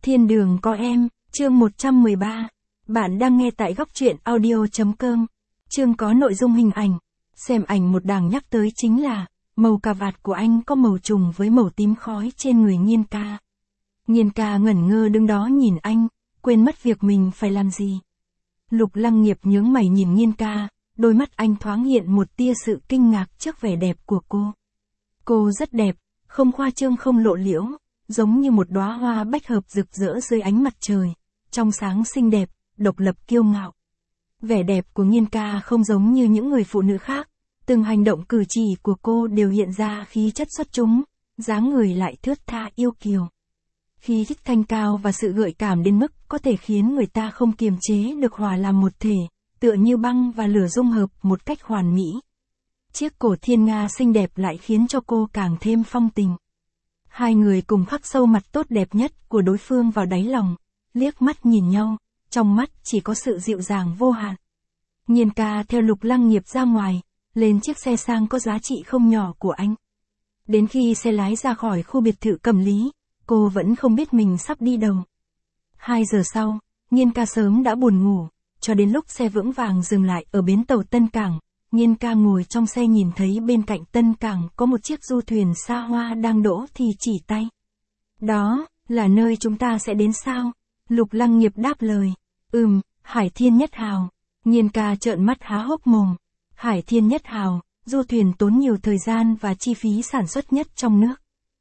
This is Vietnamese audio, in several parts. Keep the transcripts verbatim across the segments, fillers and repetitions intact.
Thiên đường có em, chương một trăm mười ba. Bạn đang nghe tại góc truyện audio.com. Chương có nội dung hình ảnh. Xem ảnh một đàng nhắc tới chính là, màu cà vạt của anh có màu trùng với màu tím khói trên người Nhiên ca. Nhiên ca ngẩn ngơ đứng đó nhìn anh, quên mất việc mình phải làm gì. Lục Lăng Nghiệp nhướng mày nhìn Nhiên ca, đôi mắt anh thoáng hiện một tia sự kinh ngạc trước vẻ đẹp của cô. Cô rất đẹp, không khoa trương không lộ liễu, giống như một đóa hoa bách hợp rực rỡ dưới ánh mặt trời, trong sáng xinh đẹp, độc lập kiêu ngạo. Vẻ đẹp của Nhiên ca không giống như những người phụ nữ khác, từng hành động cử chỉ của cô đều hiện ra khí chất xuất chúng, dáng người lại thướt tha yêu kiều. Khí chất thanh cao và sự gợi cảm đến mức có thể khiến người ta không kiềm chế được hòa làm một thể, tựa như băng và lửa dung hợp một cách hoàn mỹ. Chiếc cổ thiên nga xinh đẹp lại khiến cho cô càng thêm phong tình. Hai người cùng khắc sâu mặt tốt đẹp nhất của đối phương vào đáy lòng, liếc mắt nhìn nhau, trong mắt chỉ có sự dịu dàng vô hạn. Nhiên ca theo Lục Lăng Nghiệp ra ngoài, lên chiếc xe sang có giá trị không nhỏ của anh. Đến khi xe lái ra khỏi khu biệt thự Cẩm Lý, cô vẫn không biết mình sắp đi đâu. Hai giờ sau, Nhiên ca sớm đã buồn ngủ, cho đến lúc xe vững vàng dừng lại ở bến tàu Tân Cảng. Nhiên ca ngồi trong xe nhìn thấy bên cạnh Tân Cảng có một chiếc du thuyền xa hoa đang đỗ thì chỉ tay. Đó, là nơi chúng ta sẽ đến sao? Lục Lăng Nghiệp đáp lời. Ừm, Hải Thiên Nhất Hào. Nhiên ca trợn mắt há hốc mồm. Hải Thiên Nhất Hào, du thuyền tốn nhiều thời gian và chi phí sản xuất nhất trong nước.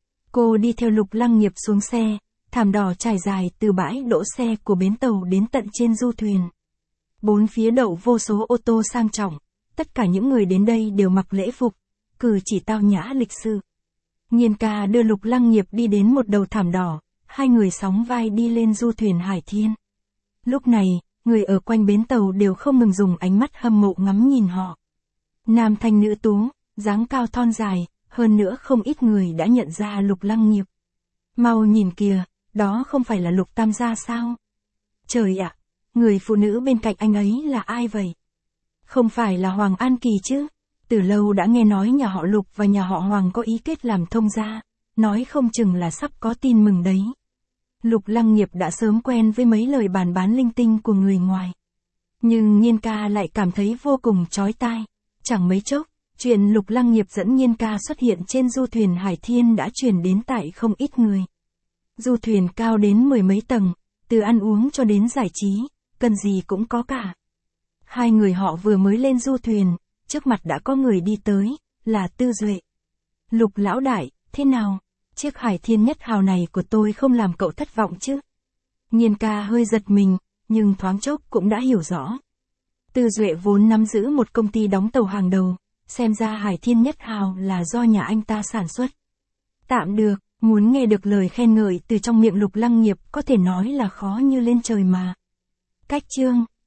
Cô đi theo Lục Lăng Nghiệp xuống xe, thảm đỏ trải dài từ bãi đỗ xe của bến tàu đến tận trên du thuyền. Bốn phía đậu vô số ô tô sang trọng. Tất cả những người đến đây đều mặc lễ phục, cử chỉ tao nhã lịch sự. Nhiên ca đưa Lục Lăng Nghiệp đi đến một đầu thảm đỏ, hai người sóng vai đi lên du thuyền Hải Thiên. Lúc này, người ở quanh bến tàu đều không ngừng dùng ánh mắt hâm mộ ngắm nhìn họ. Nam thanh nữ tú, dáng cao thon dài, hơn nữa không ít người đã nhận ra Lục Lăng Nghiệp. Mau nhìn kìa, đó không phải là Lục Tam gia sao? Trời ạ, người phụ nữ bên cạnh anh ấy là ai vậy? Không phải là Hoàng An Kỳ chứ? Từ lâu đã nghe nói nhà họ Lục và nhà họ Hoàng có ý kết làm thông gia, nói không chừng là sắp có tin mừng đấy. Lục Lăng Nghiệp đã sớm quen với mấy lời bàn bán linh tinh của người ngoài. Nhưng Nhiên ca lại cảm thấy vô cùng chói tai. Chẳng mấy chốc, chuyện Lục Lăng Nghiệp dẫn Nhiên ca xuất hiện trên du thuyền Hải Thiên đã truyền đến tại không ít người. Du thuyền cao đến mười mấy tầng, từ ăn uống cho đến giải trí, cần gì cũng có cả. Hai người họ vừa mới lên du thuyền, trước mặt đã có người đi tới, là Tư Duệ. Lục lão đại, thế nào? Chiếc Hải Thiên Nhất Hào này của tôi không làm cậu thất vọng chứ? Nhiên ca hơi giật mình, nhưng thoáng chốc cũng đã hiểu rõ. Tư Duệ vốn nắm giữ một công ty đóng tàu hàng đầu, xem ra Hải Thiên Nhất Hào là do nhà anh ta sản xuất. Tạm được, muốn nghe được lời khen ngợi từ trong miệng Lục Lăng Nghiệp có thể nói là khó như lên trời mà. Cách chương